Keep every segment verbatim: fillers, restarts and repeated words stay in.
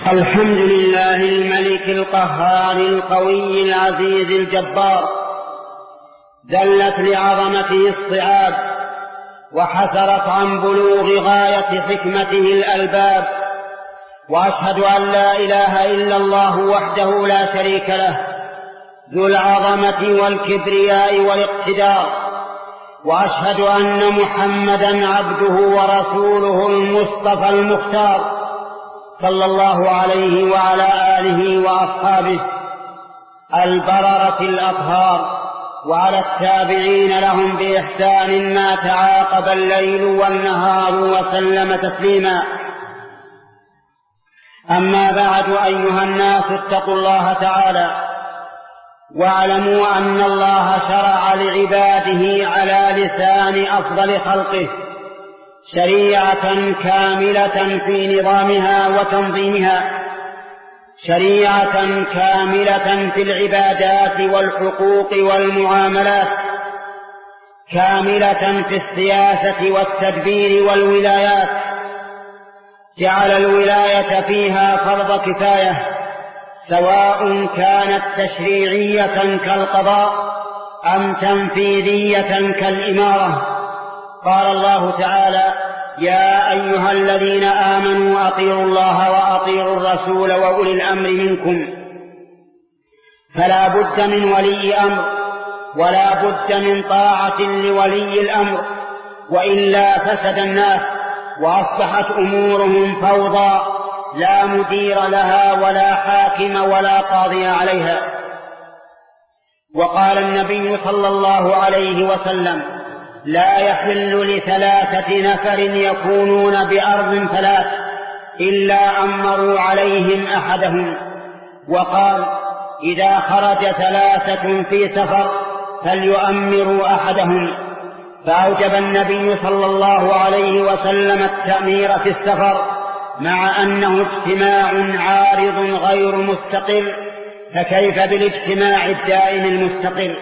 الحمد لله الملك القهار القوي العزيز الجبار، دلت لعظمته الصعاب وحسرت عن بلوغ غاية حكمته الألباب، وأشهد أن لا إله إلا الله وحده لا شريك له ذو العظمة والكبرياء والاقتدار، وأشهد أن محمدا عبده ورسوله المصطفى المختار صلى الله عليه وعلى آله وأصحابه البررة الأطهار، وعلى التابعين لهم بإحسان ما تعاقب الليل والنهار وسلم تسليما. أما بعد، أيها الناس اتقوا الله تعالى واعلموا أن الله شرع لعباده على لسان أفضل خلقه شريعة كاملة في نظامها وتنظيمها، شريعة كاملة في العبادات والحقوق والمعاملات، كاملة في السياسة والتدبير والولايات. جعل الولاية فيها فرض كفاية، سواء كانت تشريعية كالقضاء أم تنفيذية كالإمارة. قال الله تعالى: يا أيها الذين آمنوا أطيعوا الله وأطيعوا الرسول وأولي الأمر منكم. فلا بد من ولي أمر، ولا بد من طاعة لولي الأمر، وإلا فسد الناس وأصبحت أمورهم فوضى لا مدير لها ولا حاكم ولا قاضي عليها. وقال النبي صلى الله عليه وسلم: لا يحل لثلاثة نفر يكونون بأرض ثلاث إلا أمروا عليهم أحدهم. وقال: إذا خرج ثلاثة في سفر فليؤمروا أحدهم. فأوجب النبي صلى الله عليه وسلم التأمير في السفر، مع أنه اجتماع عارض غير مستقل، فكيف بالاجتماع الدائم المستقل؟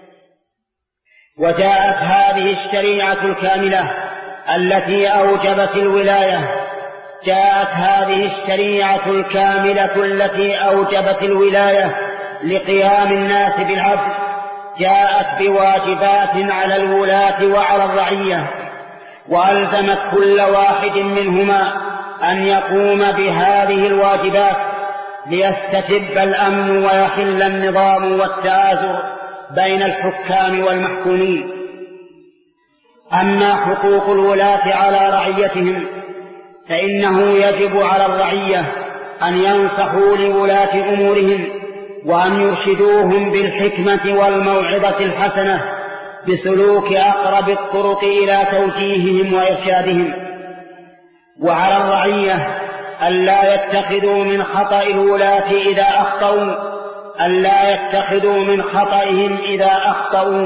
وجاءت هذه الشريعة الكاملة التي أوجبت الولاية جاءت هذه الشريعة الكاملة التي أوجبت الولاية لقيام الناس بالعدل، جاءت بواجبات على الولاة وعلى الرعية، وألزمت كل واحد منهما أن يقوم بهذه الواجبات ليستتب الأمن ويحل النظام والتآزر بين الحكام والمحكومين. أما حقوق الولاة على رعيتهم فإنه يجب على الرعية أن ينصحوا لولاة أمورهم وأن يرشدوهم بالحكمة والموعظة الحسنة بسلوك أقرب الطرق إلى توجيههم وإرشادهم. وعلى الرعية ألا يتخذوا من خطأ الولاة إذا أخطأوا ألا يتخذوا من خطئهم إذا أخطأوا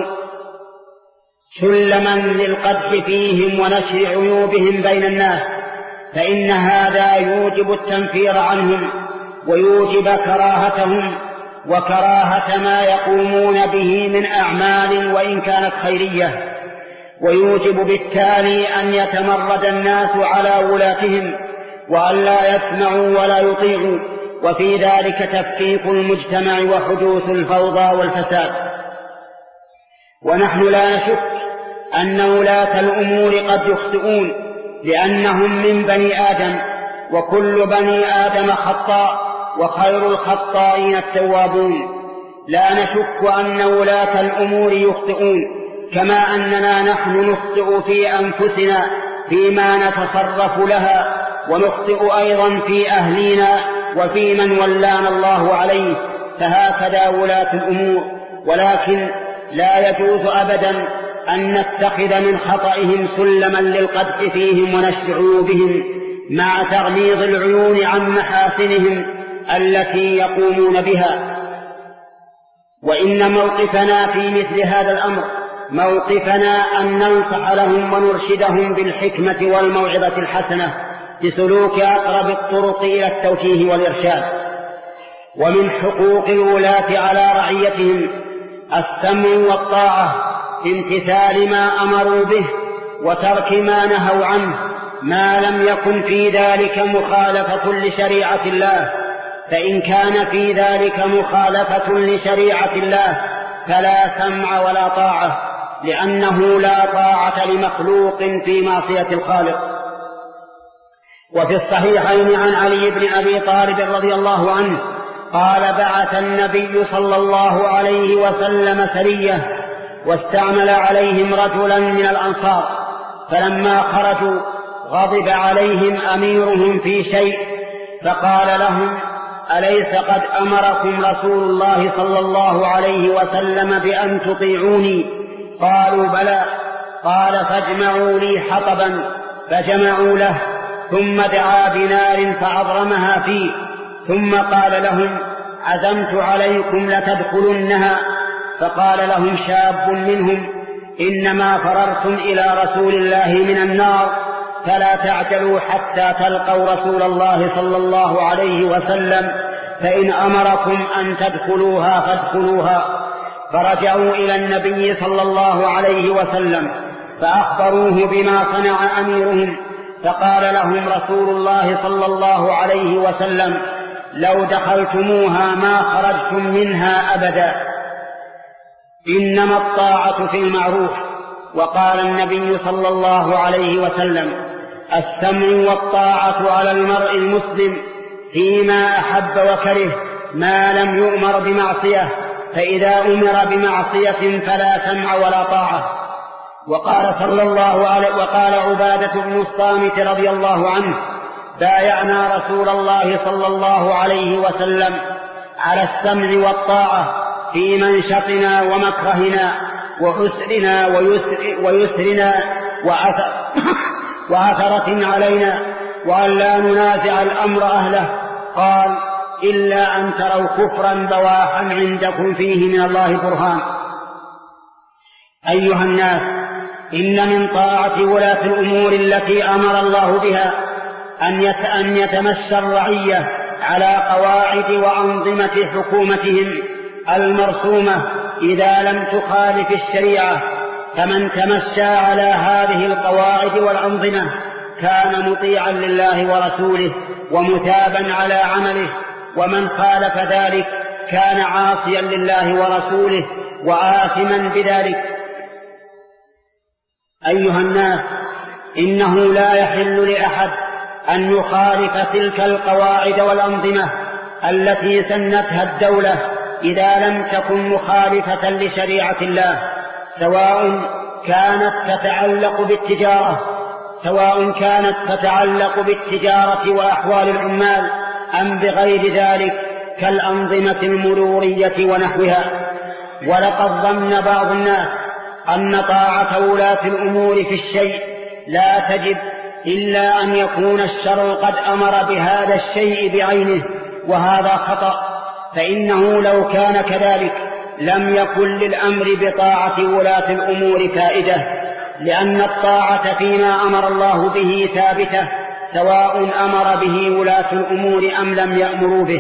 سلما للقدح فيهم ونشر عيوبهم بين الناس، فإن هذا يوجب التنفير عنهم ويوجب كراهتهم وكراهة ما يقومون به من أعمال وإن كانت خيرية، ويوجب بالتالي أن يتمرد الناس على ولاتهم وأن لا يسمعوا ولا يطيعوا، وفي ذلك تفكيك المجتمع وحدوث الفوضى والفساد. ونحن لا نشك أن ولاة الأمور قد يخطئون، لأنهم من بني آدم، وكل بني آدم خطاء، وخير الخطائين التوابون. لا نشك أن ولاة الأمور يخطئون، كما أننا نحن نخطئ في أنفسنا فيما نتصرف لها، ونخطئ أيضا في أهلنا وفي من ولانا الله عليه، فهكذا ولاة الأمور. ولكن لا يجوز أبدا أن نتخذ من خطئهم سلما للقدح فيهم ونشر عيوبهم، مع تغميض العيون عن محاسنهم التي يقومون بها. وإن موقفنا في مثل هذا الأمر موقفنا أن ننصح لهم ونرشدهم بالحكمة والموعظة الحسنة بسلوك أقرب الطرق إلى التوجيه والإرشاد. ومن حقوق الولاة على رعيتهم السمع والطاعة في امتثال ما أمروا به وترك ما نهوا عنه، ما لم يكن في ذلك مخالفة لشريعة الله، فإن كان في ذلك مخالفة لشريعة الله فلا سمع ولا طاعة، لأنه لا طاعة لمخلوق في معصية الخالق. وفي الصحيحين عن علي بن أبي طالب رضي الله عنه قال: بعث النبي صلى الله عليه وسلم سرية واستعمل عليهم رجلا من الأنصار، فلما خرجوا غضب عليهم أميرهم في شيء، فقال لهم: أليس قد أمركم رسول الله صلى الله عليه وسلم بأن تطيعوني؟ قالوا: بلى. قال: فاجمعوا لي حطبا، فجمعوا له، ثم دعا بنار فأضرمها فيه، ثم قال لهم: عزمت عليكم لتدخلنها. فقال لهم شاب منهم: إنما فررتم إلى رسول الله من النار، فلا تعجلوا حتى تلقوا رسول الله صلى الله عليه وسلم، فإن أمركم أن تدخلوها فادخلوها. فرجعوا إلى النبي صلى الله عليه وسلم فأخبروه بما صنع أميرهم، فقال لهم رسول الله صلى الله عليه وسلم: لو دخلتموها ما خرجتم منها أبدا، إنما الطاعة في المعروف. وقال النبي صلى الله عليه وسلم: السمع والطاعة على المرء المسلم فيما أحب وكره ما لم يؤمر بمعصية، فإذا أمر بمعصية فلا سمع ولا طاعة. وقال صلى الله عليه وقال عبادة بن الصامت رضي الله عنه: بايعنا رسول الله صلى الله عليه وسلم على السمع والطاعة في منشطنا ومكرهنا وحسرنا ويسر ويسرنا وعثر وعثرة علينا، وأن لا ننازع الأمر أهله. قال: إلا أن تروا كفرا بواحا عندكم فيه من الله برهان. أيها الناس، إن من طاعة ولاة الأمور التي أمر الله بها أن يتمشى الرعية على قواعد وأنظمة حكومتهم المرسومة إذا لم تخالف الشريعة، فمن تمشى على هذه القواعد والأنظمة كان مطيعا لله ورسوله ومتابا على عمله، ومن خالف ذلك كان عاصيا لله ورسوله وآثما بذلك. أيها الناس، إنه لا يحل لأحد أن يخالف تلك القواعد والأنظمة التي سنتها الدولة إذا لم تكن مخالفة لشريعة الله، سواء كانت تتعلق بالتجارة سواء كانت تتعلق بالتجارة وأحوال العمال أم بغير ذلك كالأنظمة المرورية ونحوها. ولقد ظن بعض الناس أن طاعة ولاة الأمور في الشيء لا تجب إلا أن يكون الشرع قد أمر بهذا الشيء بعينه، وهذا خطأ، فإنه لو كان كذلك لم يكن للأمر بطاعة ولاة الأمور فائدة، لأن الطاعة فيما أمر الله به ثابتة سواء أمر به ولاة الأمور أم لم يأمروا به.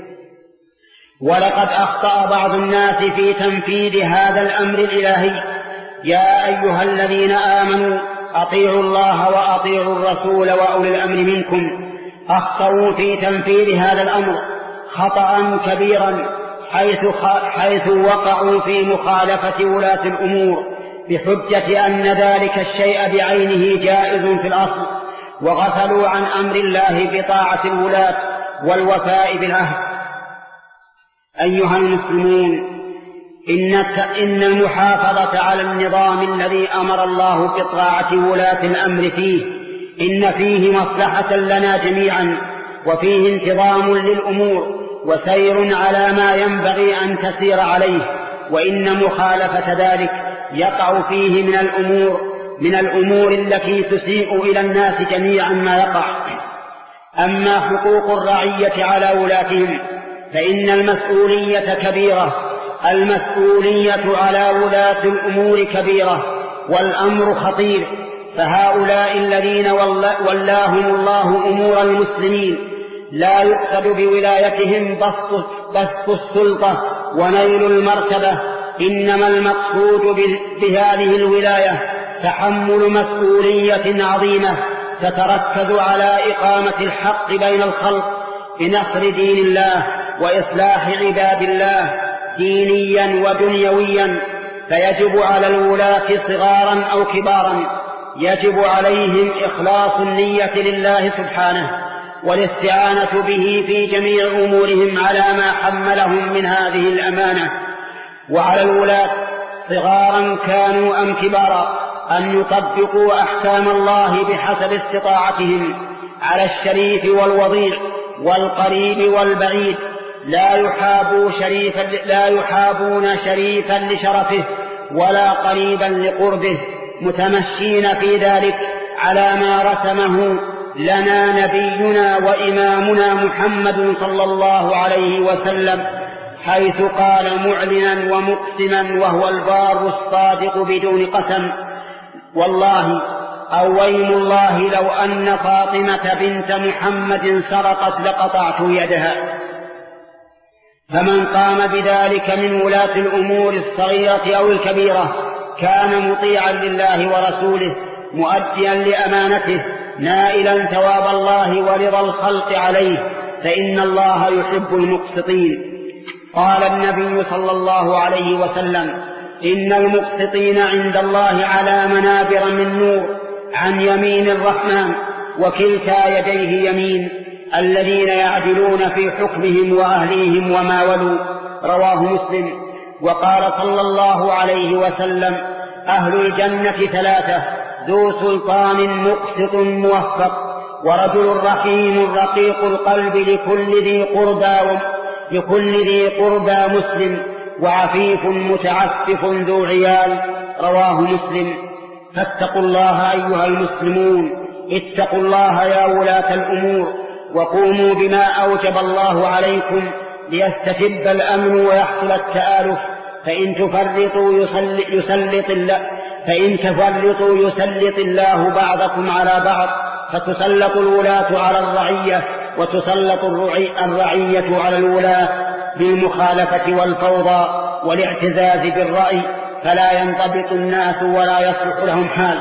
ولقد أخطأ بعض الناس في تنفيذ هذا الأمر الإلهي. يا أيها الذين آمنوا أطيعوا الله وأطيعوا الرسول وأولي الأمر منكم. أخطأوا في تنفيذ هذا الأمر خطأ كبيرا، حيث, حيث وقعوا في مخالفة ولاة الأمور بحجة أن ذلك الشيء بعينه جائز في الأصل، وغفلوا عن أمر الله بطاعة الولاة والوفاء بالعهد. أيها المسلمون، إن المحافظة على النظام الذي أمر الله بطاعة ولاة الأمر فيه إن فيه مصلحة لنا جميعا، وفيه انتظام للأمور وسير على ما ينبغي أن تسير عليه، وإن مخالفة ذلك يقع فيه من الأمور من الأمور التي تسيء إلى الناس جميعا ما يقع. أما حقوق الرعية على ولاتهم فإن المسؤولية كبيرة المسؤولية على ولاة الأمور كبيرة والأمر خطير، فهؤلاء الذين ولاهم الله أمور المسلمين لا يقصد بولايتهم بسط السلطة ونيل المرتبة، إنما المقصود بهذه الولاية تحمل مسؤولية عظيمة تتركز على إقامة الحق بين الخلق بنصر دين الله وإصلاح عباد الله دينيا ودنيويا، فيجب على الولاة صغارا أو كبارا يجب عليهم إخلاص النية لله سبحانه والاستعانة به في جميع أمورهم على ما حملهم من هذه الأمانة. وعلى الولاة صغارا كانوا أم كبارا أن يطبقوا أحكام الله بحسب استطاعتهم على الشريف والوضيع والقريب والبعيد، لا يحابوا شريفا لا يحابون شريفا لشرفه ولا قريبا لقربه، متمشين في ذلك على ما رسمه لنا نبينا وإمامنا محمد صلى الله عليه وسلم، حيث قال معلنا ومقسما وهو البار الصادق بدون قسم: والله أو ويم الله لو أن فاطمة بنت محمد سرقت لقطعت يدها. فمن قام بذلك من ولاة الأمور الصغيرة أو الكبيرة كان مطيعا لله ورسوله مؤديا لأمانته نائلا ثواب الله ورضا الخلق عليه، فإن الله يحب المقسطين. قال النبي صلى الله عليه وسلم: إن المقسطين عند الله على منابر من نور عن يمين الرحمن وكلتا يديه يمين، الذين يعدلون في حكمهم وأهليهم وما ولوا. رواه مسلم. وقال صلى الله عليه وسلم: أهل الجنة ثلاثة: ذو سلطان مقسط موفق، ورجل رحيم رقيق القلب لكل ذي قربى لكل ذي قربى مسلم، وعفيف متعفف ذو عيال. رواه مسلم. فاتقوا الله أيها المسلمون، اتقوا الله يا ولاة الأمور، وقوموا بما أوجب الله عليكم ليستتب الأمن ويحصل التآلف، فإن تفرطوا يسلط, يسلط الله فإن تفرطوا يسلط الله بعضكم على بعض، فتسلط الولاة على الرعية وتسلط الرعية على الولاة بالمخالفة والفوضى والاعتزاز بالرأي، فلا ينضبط الناس ولا يصلح لهم حال.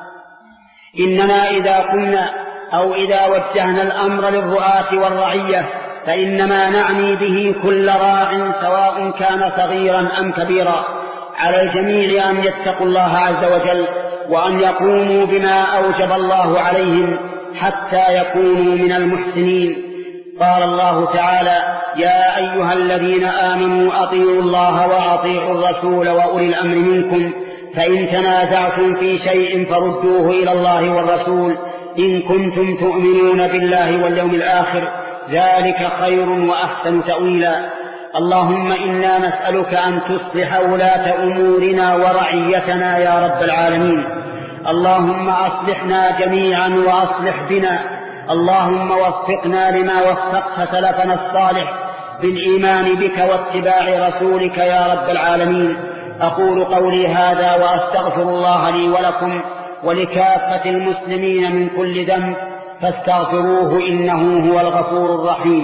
إننا إذا كنا أو إذا وجهنا الأمر للرعاة والرعية فإنما نعني به كل راع سواء كان صغيرا أم كبيرا. على الجميع أن يتقوا الله عز وجل وأن يقوموا بما أوجب الله عليهم حتى يكونوا من المحسنين. قال الله تعالى: يا أيها الذين آمنوا أطيعوا الله وأطيعوا الرسول وأولي الأمر منكم، فإن تنازعتم في شيء فردوه إلى الله والرسول إن كنتم تؤمنون بالله واليوم الآخر، ذلك خير وأحسن تأويلا. اللهم إنا نسألك أن تصلح ولاة أمورنا ورعيتنا يا رب العالمين. اللهم أصلحنا جميعا وأصلح بنا. اللهم وفقنا لما وفقت سلفنا الصالح بالإيمان بك واتباع رسولك يا رب العالمين. أقول قولي هذا وأستغفر الله لي ولكم ولكافة المسلمين من كل ذنب، فاستغفروه إنه هو الغفور الرحيم.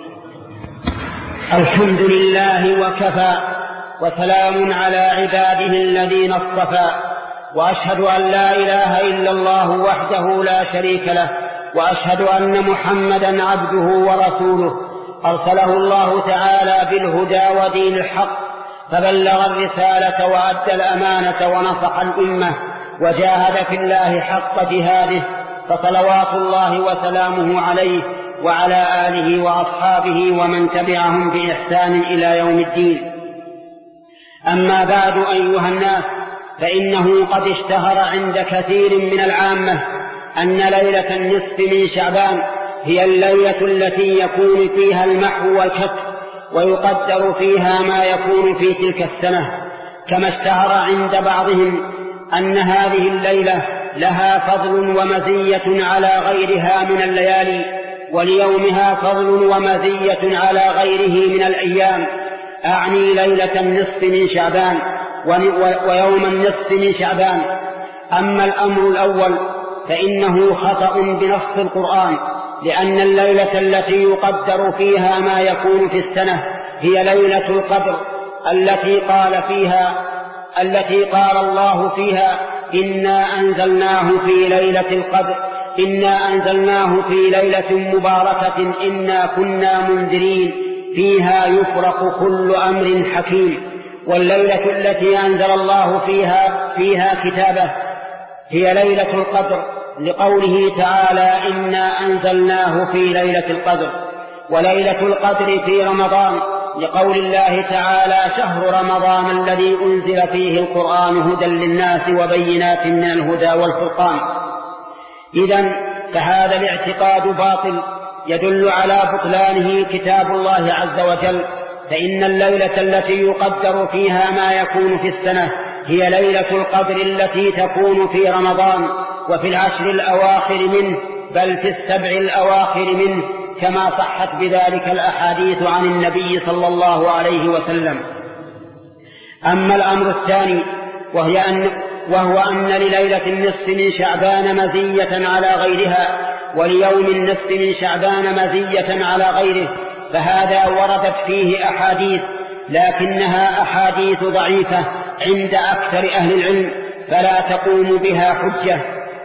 الحمد لله وكفى، وسلام على عباده الذين اصطفى، وأشهد أن لا إله إلا الله وحده لا شريك له، وأشهد أن محمدا عبده ورسوله أرسله الله تعالى بالهدى ودين الحق، فبلغ الرسالة وأدى الأمانة ونصح الأمة وجاهد في الله حق جهاده، فصلوات الله وسلامه عليه وعلى آله وأصحابه ومن تبعهم بإحسان إلى يوم الدين. أما بعد أيها الناس، فإنه قد اشتهر عند كثير من العامة أن ليلة النصف من شعبان هي الليلة التي يكون فيها المحو والكتب ويقدر فيها ما يكون في تلك السنة، كما اشتهر عند بعضهم أن هذه الليلة لها فضل ومزية على غيرها من الليالي، وليومها فضل ومزية على غيره من الأيام، أعني ليلة النصف من شعبان ويوم النصف من شعبان. أما الأمر الأول فإنه خطأ بنص القرآن، لأن الليلة التي يقدر فيها ما يكون في السنة هي ليلة القدر التي قال فيها التي قال الله فيها: إنا أنزلناه في ليلة القدر إنا أنزلناه في ليلة مباركة إنا كنا منذرين فيها يفرق كل أمر حكيم. والليلة التي أنزل الله فيها فيها كتابه هي ليلة القدر، لقوله تعالى إنا أنزلناه في ليلة القدر. وليلة القدر في رمضان، لقول الله تعالى شهر رمضان الذي أنزل فيه القرآن هدى للناس وبينات من الهدى والفرقان. إذن فهذا الاعتقاد باطل يدل على بطلانه كتاب الله عز وجل، فإن الليلة التي يقدر فيها ما يكون في السنة هي ليلة القدر التي تكون في رمضان وفي العشر الأواخر منه، بل في السبع الأواخر منه، كما صحت بذلك الأحاديث عن النبي صلى الله عليه وسلم. أما الأمر الثاني وهي أن وهو أن لليلة النصف من شعبان مزية على غيرها، وليوم النصف من شعبان مزية على غيره، فهذا وردت فيه أحاديث، لكنها أحاديث ضعيفة عند أكثر أهل العلم، فلا تقوم بها حجة.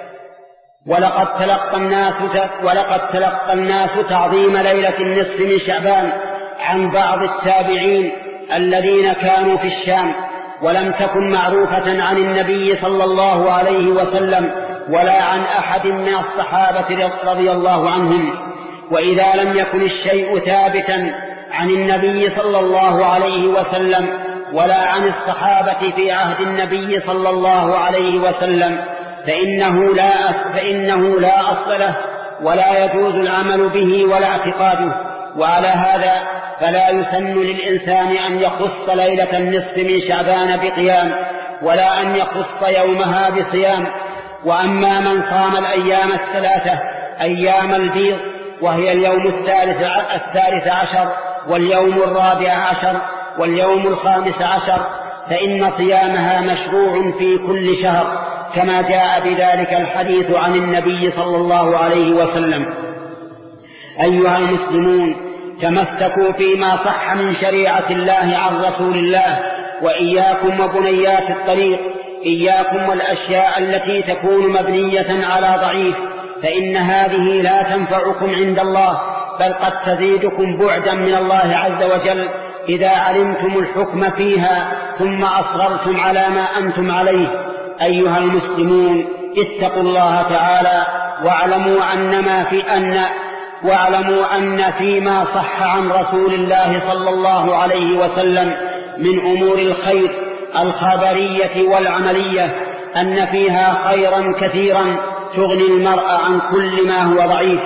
ولقد تلقى الناس ولقد تلقى الناس تعظيم ليلة النصف من شعبان عن بعض التابعين الذين كانوا في الشام، ولم تكن معروفة عن النبي صلى الله عليه وسلم ولا عن أحد من الصحابة رضي الله عنهم. وإذا لم يكن الشيء ثابتا عن النبي صلى الله عليه وسلم ولا عن الصحابة في عهد النبي صلى الله عليه وسلم فإنه لا فإنه لا أصل له ولا يجوز العمل به ولا اعتقاده. وعلى هذا فلا يسن للإنسان أن يخص ليلة النصف من شعبان بقيام، ولا أن يخص يومها بصيام. وأما من صام الأيام الثلاثة أيام البيض، وهي اليوم الثالث, الثالث عشر واليوم الرابع عشر واليوم الخامس عشر، فإن صيامها مشروع في كل شهر، كما جاء بذلك الحديث عن النبي صلى الله عليه وسلم. أيها المسلمون، تمسكوا فيما صح من شريعة الله عن رسول الله، وإياكم وبنيات الطريق، إياكم والأشياء التي تكون مبنية على ضعيف، فإن هذه لا تنفعكم عند الله، بل قد تزيدكم بعدا من الله عز وجل إذا علمتم الحكم فيها ثم أصررتم على ما أنتم عليه. أيها المسلمون، اتقوا الله تعالى واعلموا أن ما في أن واعلموا أن فيما صح عن رسول الله صلى الله عليه وسلم من أمور الخير الخبرية والعملية أن فيها خيرا كثيرا تغني المرء عن كل ما هو ضعيف.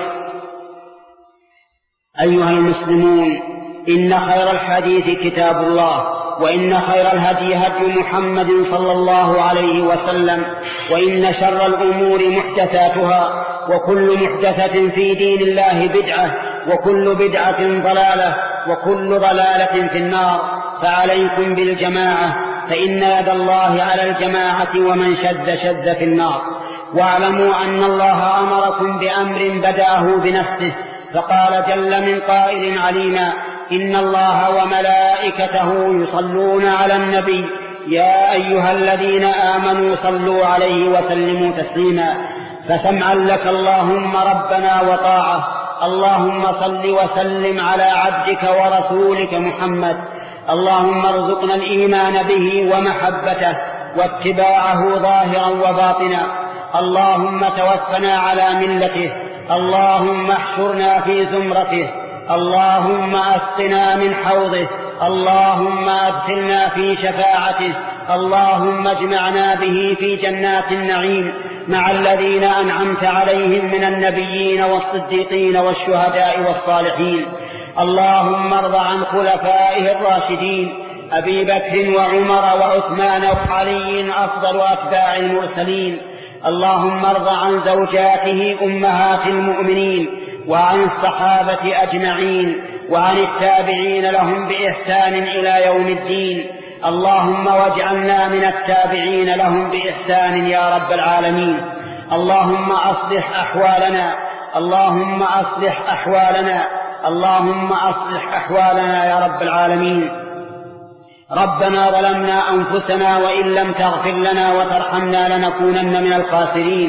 أيها المسلمون، إن خير الحديث كتاب الله، وإن خير الهدي هدي محمد صلى الله عليه وسلم، وإن شر الأمور محدثاتها، وكل محدثة في دين الله بدعة، وكل بدعة ضلالة، وكل ضلالة في النار. فعليكم بالجماعة، فإن يد الله على الجماعة، ومن شد شد في النار. واعلموا أن الله أمركم بأمر بدأه بنفسه، فقال جل من قائل عليما: إن الله وملائكته يصلون على النبي يا أيها الذين آمنوا صلوا عليه وسلموا تسليما. فسمعا لك اللهم ربنا وطاعة. اللهم صل وسلم على عبدك ورسولك محمد. اللهم ارزقنا الإيمان به ومحبته واتباعه ظاهرا وباطنا. اللهم توفنا على ملته. اللهم احشرنا في زمرته. اللهم أسقنا من حوضه. اللهم أدخلنا في شفاعته. اللهم اجمعنا به في جنات النعيم مع الذين أنعمت عليهم من النبيين والصديقين والشهداء والصالحين. اللهم ارض عن خلفائه الراشدين أبي بكر وعمر وعثمان وعلي أفضل أتباع المرسلين. اللهم ارض عن زوجاته أمهات المؤمنين وعن الصحابة أجمعين وعن التابعين لهم بإحسان إلى يوم الدين. اللهم واجعلنا من التابعين لهم بإحسان يا رب العالمين. اللهم أصلح أحوالنا. اللهم أصلح أحوالنا. اللهم أصلح أحوالنا يا رب العالمين. ربنا ظلمنا أنفسنا وإن لم تغفر لنا وترحمنا لنكونن من الخاسرين.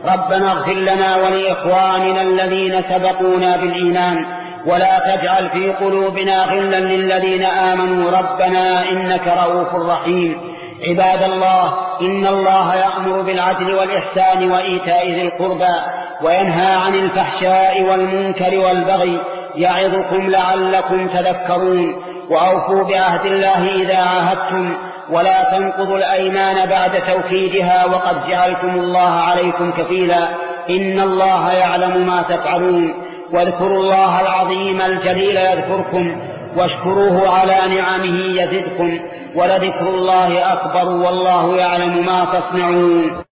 ربنا اغفر لنا ولإخواننا الذين سبقونا بالإيمان ولا تجعل في قلوبنا غلا للذين آمنوا ربنا إنك رؤوف رحيم. عباد الله، إن الله يأمر بالعدل والإحسان وإيتاء ذي القربى وينهى عن الفحشاء والمنكر والبغي يعظكم لعلكم تذكرون. وأوفوا بعهد الله إذا عاهدتم ولا تنقضوا الأيمان بعد توكيدها وقد جعلتم الله عليكم كفيلا إن الله يعلم ما تفعلون. واذكروا الله العظيم الجليل يذكركم واشكروه على نعمه يزدكم ولذكر الله أكبر والله يعلم ما تصنعون.